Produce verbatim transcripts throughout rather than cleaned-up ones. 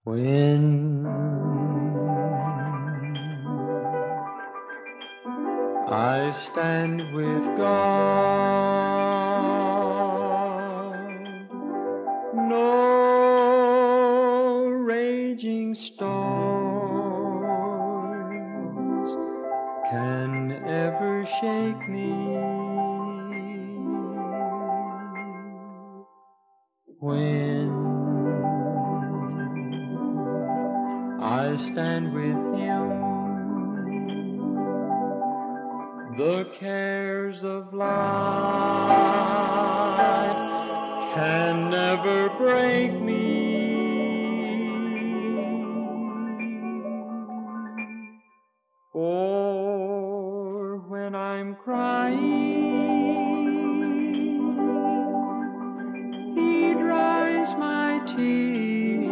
When I stand with God, no raging storms can ever shake me. When I stand with Him, the cares of life can never break me. For when I'm crying, He dries my tears.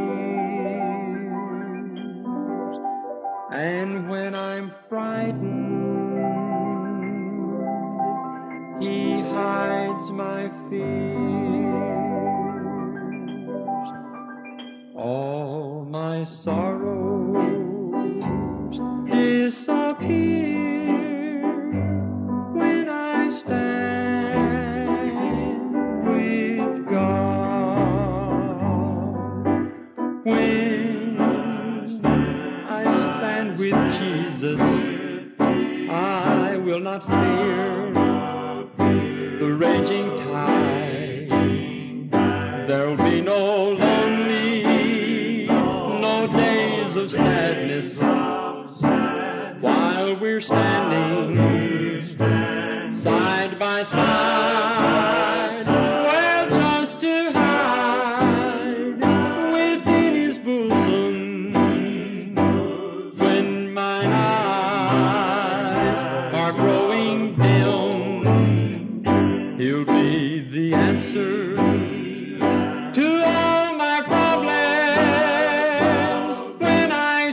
And when I'm frightened, He hides my fears. All my sorrows disappear when I stand with God. When I stand with Jesus, I will not fear the raging tide. There'll be no lonely, no days of sadness while we're standing side by side. Well, just to hide within His bosom when mine eyes are growing dim. He'll be the answer to all my problems when I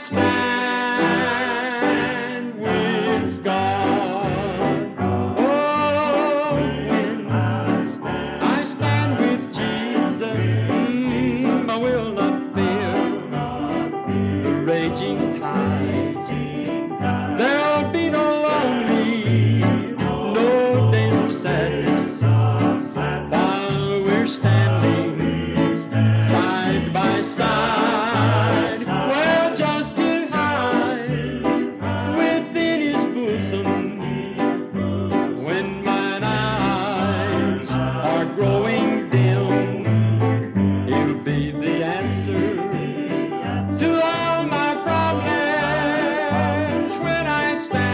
stand with God. Oh, when I stand with Jesus, mm, I will not fear the raging tide. There'll be no lonely, no days of sadness while we're standing side by side. Well, just to hide within His bosom when mine eyes are growing dim. He'll be the answer to all my problems when I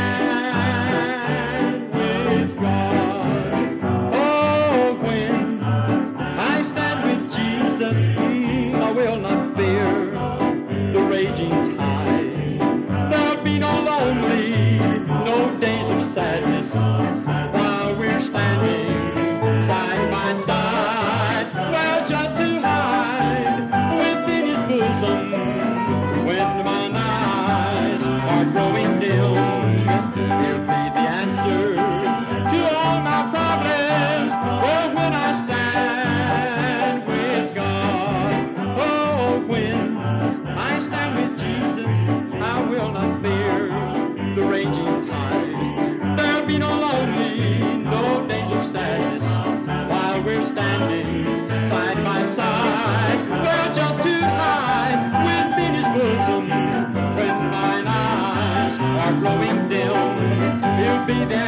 stand with God. Oh, when I stand with Jesus, mm, I will not fear the raging tide. There'll be no lonely, no days of sadness while we're standing side by side. Well, just to hide within His bosom when mine eyes are growing dim. He'll be the answer to all my problems. Well, when I stand with God, oh, when I stand with Jesus, I will not fear the raging tide. There'll be no lonely, no days of sadness while we're standing side by side. Well, just to hide within His bosom when mine eyes are growing dim. He'll be there.